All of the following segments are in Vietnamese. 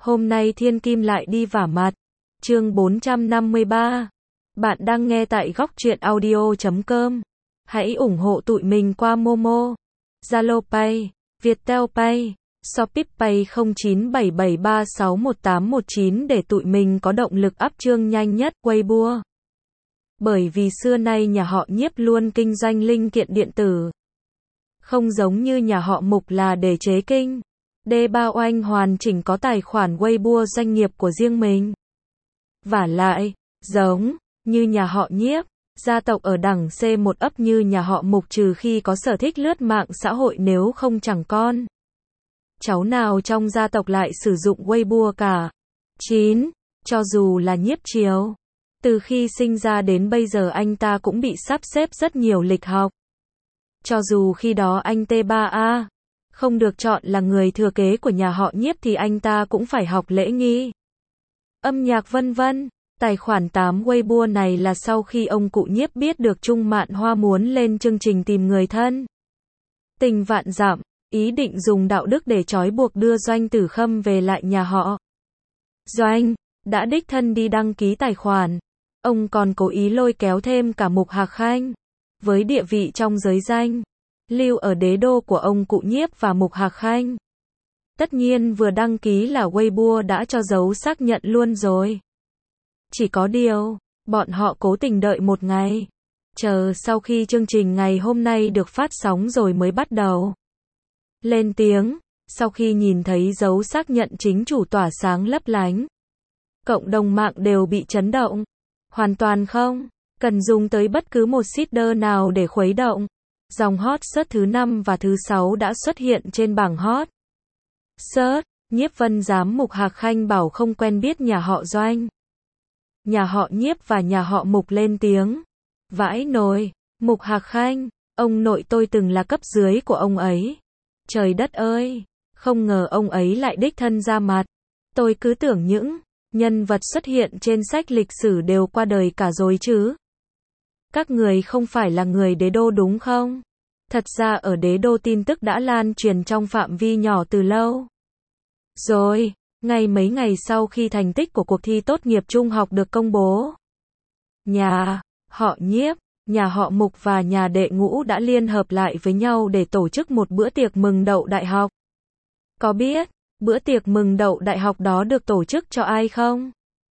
Hôm nay Thiên Kim lại đi vả mặt. Chương 453. Bạn đang nghe tại góc truyện audio.com. Hãy ủng hộ tụi mình qua Momo, Zalo Pay, Viettel Pay, Shopee Pay 0977361819 để tụi mình có động lực up chương nhanh nhất. Weibo. Bởi vì xưa nay nhà họ Nhiếp luôn kinh doanh linh kiện điện tử. Không giống như nhà họ Mục là để chế kinh. Ba Oanh hoàn chỉnh có tài khoản Weibo doanh nghiệp của riêng mình. Vả lại, giống như nhà họ Nhiếp, gia tộc ở đẳng C1 ấp như nhà họ Mục trừ khi có sở thích lướt mạng xã hội, nếu không chẳng con cháu nào trong gia tộc lại sử dụng Weibo cả. 9. Cho dù là Nhiếp Chiếu, từ khi sinh ra đến bây giờ anh ta cũng bị sắp xếp rất nhiều lịch học. Cho dù khi đó anh T3A không được chọn là người thừa kế của nhà họ Nhiếp thì anh ta cũng phải học lễ nghi, âm nhạc vân vân. Tài khoản 8 Weibo này là sau khi ông cụ Nhiếp biết được Trung Mạn Hoa muốn lên chương trình Tìm Người Thân Tình Vạn Dặm, ý định dùng đạo đức để trói buộc đưa Doanh Tử Khâm về lại nhà họ Doanh, đã đích thân đi đăng ký tài khoản. Ông còn cố ý lôi kéo thêm cả Mục Hạc Khanh, với địa vị trong giới danh lưu ở đế đô của ông cụ Nhiếp và Mục Hạc Khanh. Tất nhiên vừa đăng ký là Weibo đã cho dấu xác nhận luôn rồi. Chỉ có điều, bọn họ cố tình đợi một ngày, chờ sau khi chương trình ngày hôm nay được phát sóng rồi mới bắt đầu lên tiếng. Sau khi nhìn thấy dấu xác nhận chính chủ tỏa sáng lấp lánh, cộng đồng mạng đều bị chấn động. Hoàn toàn không cần dùng tới bất cứ một seeder nào để khuấy động. Dòng hot search thứ 5 và thứ 6 đã xuất hiện trên bảng hot search. Nhiếp Vân giám Mục Hạc Khanh bảo không quen biết nhà họ Doanh. Nhà họ Nhiếp và nhà họ Mục lên tiếng. Vãi nồi, Mục Hạc Khanh, ông nội tôi từng là cấp dưới của ông ấy. Trời đất ơi, không ngờ ông ấy lại đích thân ra mặt. Tôi cứ tưởng những nhân vật xuất hiện trên sách lịch sử đều qua đời cả rồi chứ. Các người không phải là người đế đô đúng không? Thật ra ở đế đô tin tức đã lan truyền trong phạm vi nhỏ từ lâu rồi. Mấy ngày sau khi thành tích của cuộc thi tốt nghiệp trung học được công bố, nhà họ Nhiếp, nhà họ Mục và nhà đệ Ngũ đã liên hợp lại với nhau để tổ chức một bữa tiệc mừng đậu đại học. Có biết bữa tiệc mừng đậu đại học đó được tổ chức cho ai không?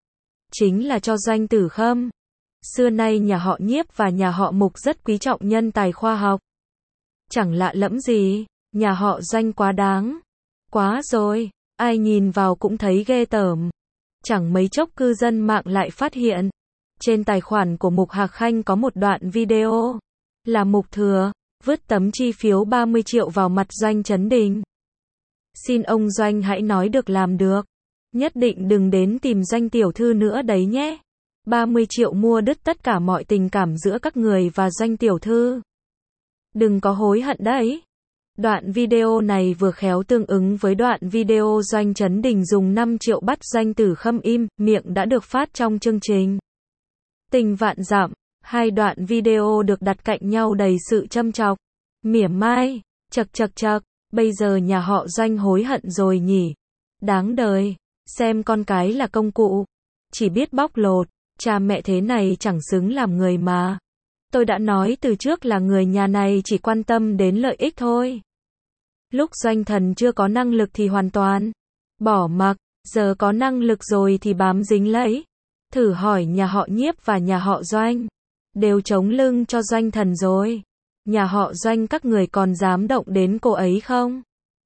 Chính là cho Doanh Tử Khâm. Xưa nay nhà họ Nhiếp và nhà họ Mục rất quý trọng nhân tài khoa học. Chẳng lạ lẫm gì, nhà họ Doanh quá đáng. Quá rồi, ai nhìn vào cũng thấy ghê tởm. Chẳng mấy chốc cư dân mạng lại phát hiện, trên tài khoản của Mục Hạc Khanh có một đoạn video, là Mục Thừa vứt tấm chi phiếu 30 triệu vào mặt Doanh Chấn Đình. Xin ông Doanh hãy nói được làm được. Nhất định đừng đến tìm Doanh tiểu thư nữa đấy nhé. 30 triệu mua đứt tất cả mọi tình cảm giữa các người và Doanh tiểu thư. Đừng có hối hận đấy. Đoạn video này vừa khéo tương ứng với đoạn video Doanh Chấn Đình dùng 5 triệu bắt Doanh Tử Khâm im miệng đã được phát trong chương trình Tình Vạn Dặm. Hai đoạn video được đặt cạnh nhau đầy sự châm chọc, mỉa mai. Chật, bây giờ nhà họ Doanh hối hận rồi nhỉ. Đáng đời, xem con cái là công cụ, chỉ biết bóc lột, cha mẹ thế này chẳng xứng làm người mà. Tôi đã nói từ trước là người nhà này chỉ quan tâm đến lợi ích thôi. Lúc Doanh Thần chưa có năng lực thì hoàn toàn bỏ mặc, giờ có năng lực rồi thì bám dính lấy. Thử hỏi nhà họ Nhiếp và nhà họ Doanh đều chống lưng cho Doanh Thần rồi. Nhà họ Doanh các người còn dám động đến cô ấy không?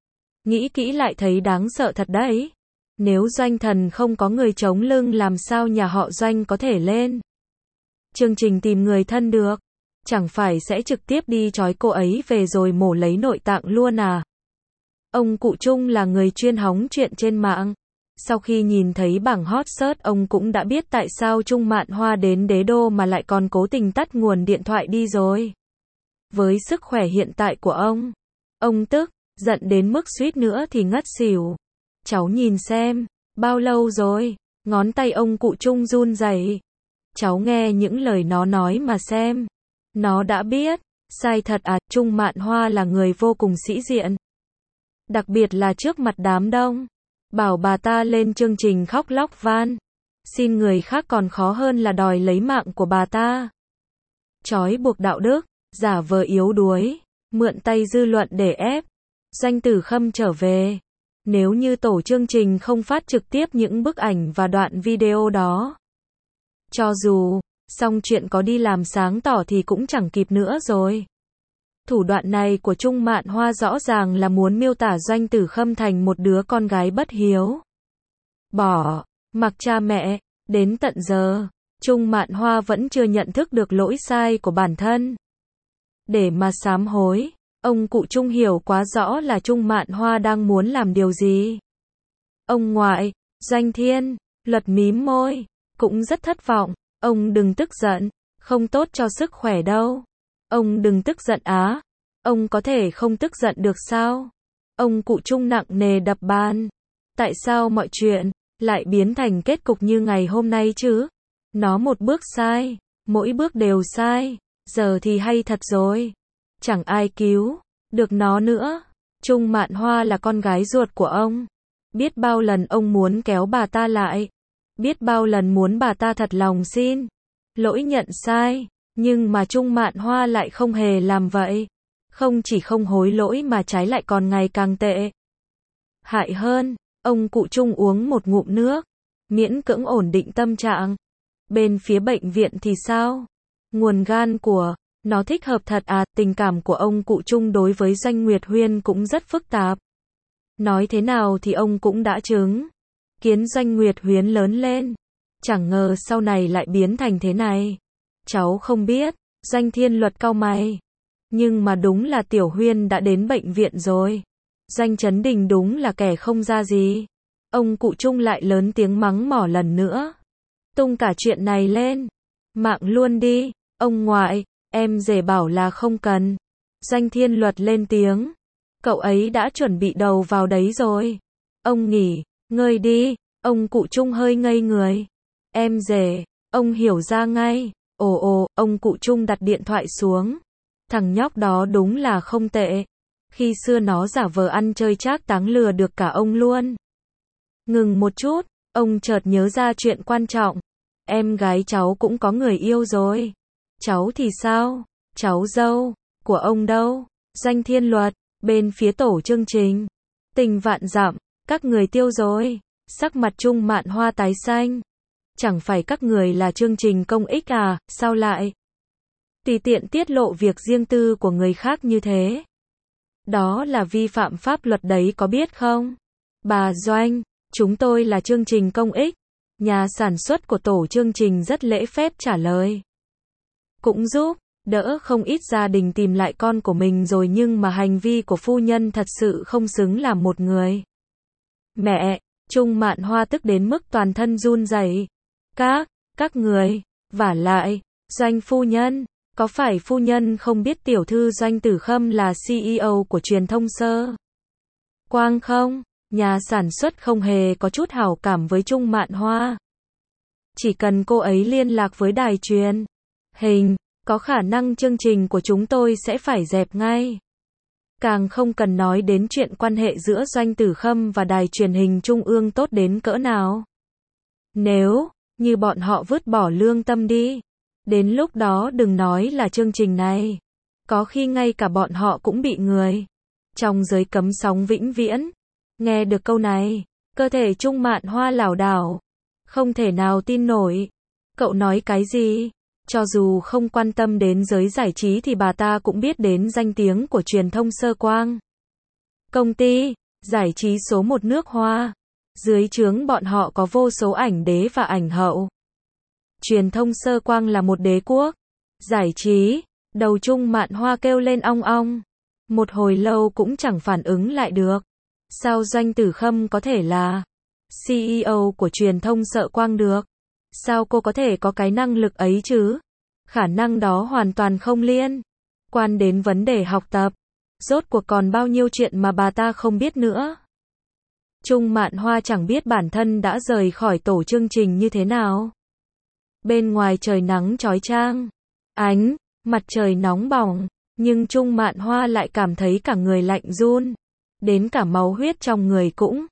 Nghĩ kỹ lại thấy đáng sợ thật đấy. Nếu Doanh Thần không có người chống lưng làm sao nhà họ Doanh có thể lên chương trình Tìm Người Thân được? Chẳng phải sẽ trực tiếp đi trói cô ấy về rồi mổ lấy nội tạng luôn à? Ông cụ Trung là người chuyên hóng chuyện trên mạng. Sau khi nhìn thấy bảng hot search ông cũng đã biết tại sao Trung Mạn Hoa đến đế đô mà lại còn cố tình tắt nguồn điện thoại đi rồi. Với sức khỏe hiện tại của ông tức giận đến mức suýt nữa thì ngất xỉu. Cháu nhìn xem, bao lâu rồi? Ngón tay ông cụ Trung run rẩy. Cháu nghe những lời nó nói mà xem. Nó đã biết. Sai thật à? Trung Mạn Hoa là người vô cùng sĩ diện. Đặc biệt là trước mặt đám đông. Bảo bà ta lên chương trình khóc lóc van. Xin người khác còn khó hơn là đòi lấy mạng của bà ta. Trói buộc đạo đức, giả vờ yếu đuối, mượn tay dư luận để ép Doanh Tử Khâm trở về. Nếu như tổ chương trình không phát trực tiếp những bức ảnh và đoạn video đó, cho dù xong chuyện có đi làm sáng tỏ thì cũng chẳng kịp nữa rồi. Thủ đoạn này của Trung Mạn Hoa rõ ràng là muốn miêu tả Doanh Tử Khâm thành một đứa con gái bất hiếu, bỏ mặc cha mẹ. Đến tận giờ, Trung Mạn Hoa vẫn chưa nhận thức được lỗi sai của bản thân. Để mà sám hối, ông cụ Trung hiểu quá rõ là Trung Mạn Hoa đang muốn làm điều gì. Ông ngoại, Doanh Thiên Luật mím môi, cũng rất thất vọng. Ông đừng tức giận, không tốt cho sức khỏe đâu. Ông đừng tức giận á. Ông có thể không tức giận được sao? Ông cụ Trung nặng nề đập bàn. Tại sao mọi chuyện lại biến thành kết cục như ngày hôm nay chứ? Nó một bước sai, mỗi bước đều sai. Giờ thì hay thật rồi. Chẳng ai cứu được nó nữa. Trung Mạn Hoa là con gái ruột của ông. Biết bao lần ông muốn kéo bà ta lại. Biết bao lần muốn bà ta thật lòng xin lỗi nhận sai. Nhưng mà Trung Mạn Hoa lại không hề làm vậy. Không chỉ không hối lỗi mà trái lại còn ngày càng tệ hại hơn. Ông cụ Trung uống một ngụm nước, miễn cưỡng ổn định tâm trạng. Bên phía bệnh viện thì sao? Nguồn gan của nó thích hợp thật à? Tình cảm của ông cụ Trung đối với Doanh Nguyệt Huyên cũng rất phức tạp. Nói thế nào thì ông cũng đã chứng kiến Doanh Nguyệt Huyên lớn lên. Chẳng ngờ sau này lại biến thành thế này. Cháu không biết. Doanh Thiên Luật cau mày. Nhưng mà đúng là Tiểu Huyên đã đến bệnh viện rồi. Doanh Chấn Đình đúng là kẻ không ra gì. Ông cụ Trung lại lớn tiếng mắng mỏ lần nữa. Tung cả chuyện này lên mạng luôn đi. Ông ngoại, em rể bảo là không cần. Doanh Thiên Luật lên tiếng. Cậu ấy đã chuẩn bị đầu vào đấy rồi. Ông nghỉ ngơi đi. Ông cụ Trung hơi ngây người. Em rể, ông hiểu ra ngay. Ồ, ông cụ Trung đặt điện thoại xuống. Thằng nhóc đó đúng là không tệ. Khi xưa nó giả vờ ăn chơi trác táng lừa được cả ông luôn. Ngừng một chút, ông chợt nhớ ra chuyện quan trọng. Em gái cháu cũng có người yêu rồi. Cháu thì sao? Cháu dâu của ông đâu? Doanh Thiên Luật, bên phía tổ chương trình. Tình vạn dặm, các người tiêu rồi. Sắc mặt Trung Mạn Hoa tái xanh. Chẳng phải các người là chương trình công ích à, sao lại tùy tiện tiết lộ việc riêng tư của người khác như thế? Đó là vi phạm pháp luật đấy có biết không? Bà Doanh, chúng tôi là chương trình công ích. Nhà sản xuất của tổ chương trình rất lễ phép trả lời. Cũng giúp đỡ không ít gia đình tìm lại con của mình rồi, nhưng mà hành vi của phu nhân thật sự không xứng làm một người mẹ. Trung Mạn Hoa tức đến mức toàn thân run rẩy. Các người, vả lại, Doanh phu nhân, có phải phu nhân không biết tiểu thư Doanh Tử Khâm là CEO của truyền thông Sơ Quang không? Nhà sản xuất không hề có chút hảo cảm với Trung Mạn Hoa. Chỉ cần cô ấy liên lạc với đài truyền hình, có khả năng chương trình của chúng tôi sẽ phải dẹp ngay. Càng không cần nói đến chuyện quan hệ giữa Doanh Tử Khâm và đài truyền hình trung ương tốt đến cỡ nào. Nếu như bọn họ vứt bỏ lương tâm đi, đến lúc đó đừng nói là chương trình này, có khi ngay cả bọn họ cũng bị người trong giới cấm sóng vĩnh viễn. Nghe được câu này, cơ thể Trung Mạn Hoa lảo đảo, không thể nào tin nổi. Cậu nói cái gì? Cho dù không quan tâm đến giới giải trí thì bà ta cũng biết đến danh tiếng của truyền thông Sơ Quang. Công ty giải trí số 1 nước Hoa. Dưới trướng bọn họ có vô số ảnh đế và ảnh hậu. Truyền thông Sơ Quang là một đế quốc giải trí. Đầu Trung Mạn Hoa kêu lên ong ong. Một hồi lâu cũng chẳng phản ứng lại được. Sao Doanh Tử Khâm có thể là CEO của truyền thông Sơ Quang được? Sao cô có thể có cái năng lực ấy chứ? Khả năng đó hoàn toàn không liên quan đến vấn đề học tập. Rốt cuộc còn bao nhiêu chuyện mà bà ta không biết nữa. Trung Mạn Hoa chẳng biết bản thân đã rời khỏi tổ chương trình như thế nào. Bên ngoài trời nắng chói chang, ánh mặt trời nóng bỏng, nhưng Trung Mạn Hoa lại cảm thấy cả người lạnh run, đến cả máu huyết trong người cũng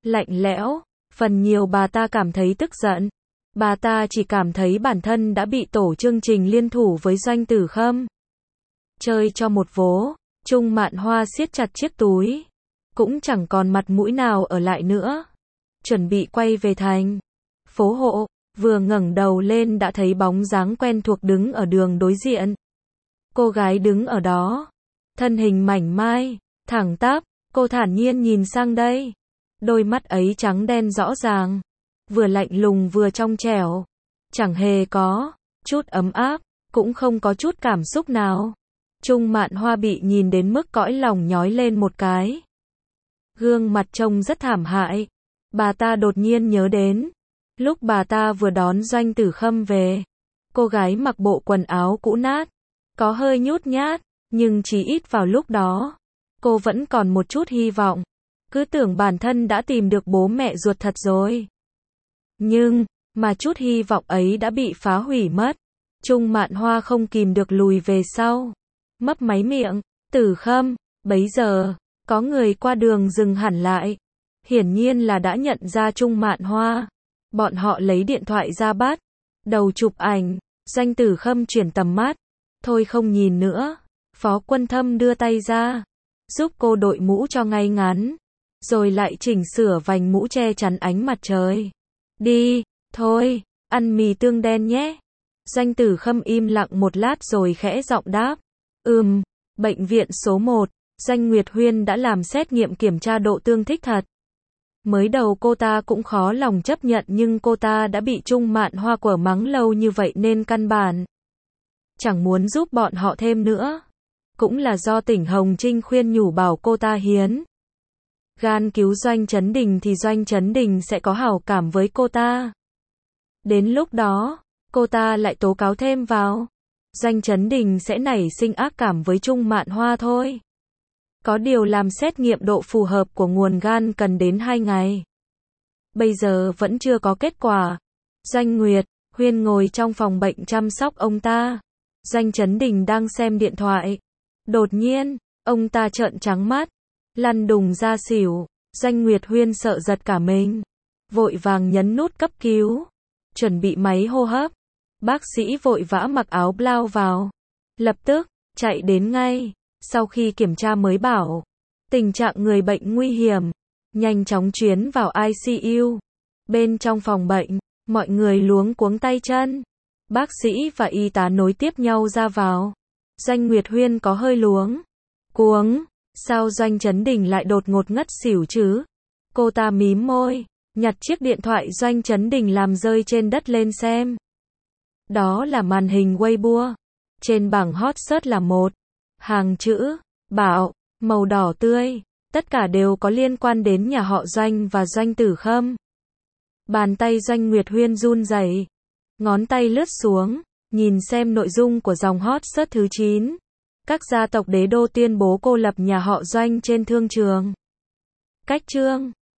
lạnh lẽo. Phần nhiều bà ta cảm thấy tức giận. Bà ta chỉ cảm thấy bản thân đã bị tổ chương trình liên thủ với Doanh Tử Khâm. Chơi cho một vố, Trung Mạn Hoa siết chặt chiếc túi. Cũng chẳng còn mặt mũi nào ở lại nữa. Chuẩn bị quay về thành phố hộ, vừa ngẩng đầu lên đã thấy bóng dáng quen thuộc đứng ở đường đối diện. Cô gái đứng ở đó, thân hình mảnh mai, thẳng tắp, cô thản nhiên nhìn sang đây. Đôi mắt ấy trắng đen rõ ràng, vừa lạnh lùng vừa trong trẻo, chẳng hề có chút ấm áp, cũng không có chút cảm xúc nào. Trung Mạn Hoa bị nhìn đến mức cõi lòng nhói lên một cái. Gương mặt trông rất thảm hại. Bà ta đột nhiên nhớ đến, lúc bà ta vừa đón Doanh Tử Khâm về, cô gái mặc bộ quần áo cũ nát, có hơi nhút nhát, nhưng chỉ ít vào lúc đó, cô vẫn còn một chút hy vọng, cứ tưởng bản thân đã tìm được bố mẹ ruột thật rồi. Nhưng, mà chút hy vọng ấy đã bị phá hủy mất. Trung Mạn Hoa không kìm được lùi về sau, mấp máy miệng. Tử Khâm. Bấy giờ, có người qua đường dừng hẳn lại. Hiển nhiên là đã nhận ra Trung Mạn Hoa. Bọn họ lấy điện thoại ra bắt đầu chụp ảnh. Doanh Tử Khâm chuyển tầm mắt. Thôi không nhìn nữa. Phó Quân Thâm đưa tay ra, giúp cô đội mũ cho ngay ngắn, rồi lại chỉnh sửa vành mũ che chắn ánh mặt trời. Đi, thôi, ăn mì tương đen nhé. Doanh Tử Khâm im lặng một lát rồi khẽ giọng đáp. Bệnh viện số 1, Doanh Nguyệt Huyên đã làm xét nghiệm kiểm tra độ tương thích thật. Mới đầu cô ta cũng khó lòng chấp nhận nhưng cô ta đã bị Trung Mạn Hoa quở mắng lâu như vậy nên căn bản chẳng muốn giúp bọn họ thêm nữa. Cũng là do Tỉnh Hồng Trinh khuyên nhủ bảo cô ta hiến gan cứu Doanh Chấn Đình thì Doanh Chấn Đình sẽ có hảo cảm với cô ta. Đến lúc đó, cô ta lại tố cáo thêm vào, Doanh Chấn Đình sẽ nảy sinh ác cảm với Trung Mạn Hoa thôi. Có điều làm xét nghiệm độ phù hợp của nguồn gan cần đến 2 ngày. Bây giờ vẫn chưa có kết quả. Doanh Nguyệt Huyên ngồi trong phòng bệnh chăm sóc ông ta. Doanh Chấn Đình đang xem điện thoại. Đột nhiên, ông ta trợn trắng mắt, lăn đùng ra xỉu. Doanh Nguyệt Huyên sợ giật cả mình, vội vàng nhấn nút cấp cứu, chuẩn bị máy hô hấp. Bác sĩ vội vã mặc áo blau vào, lập tức chạy đến ngay. Sau khi kiểm tra mới bảo tình trạng người bệnh nguy hiểm, nhanh chóng chuyển vào ICU. Bên trong phòng bệnh, mọi người luống cuống tay chân. Bác sĩ và y tá nối tiếp nhau ra vào. Doanh Nguyệt Huyên có hơi luống cuống, sao Doanh Chấn Đình lại đột ngột ngất xỉu chứ? Cô ta mím môi, nhặt chiếc điện thoại Doanh Chấn Đình làm rơi trên đất lên xem. Đó là màn hình Weibo. Trên bảng hot search là một hàng chữ, Bảo, màu đỏ tươi. Tất cả đều có liên quan đến nhà họ Doanh và Doanh Tử Khâm. Bàn tay Doanh Nguyệt Huyên run rẩy, ngón tay lướt xuống, nhìn xem nội dung của dòng hot search thứ 9. Các gia tộc đế đô tuyên bố cô lập nhà họ Doanh trên thương trường. Cách chương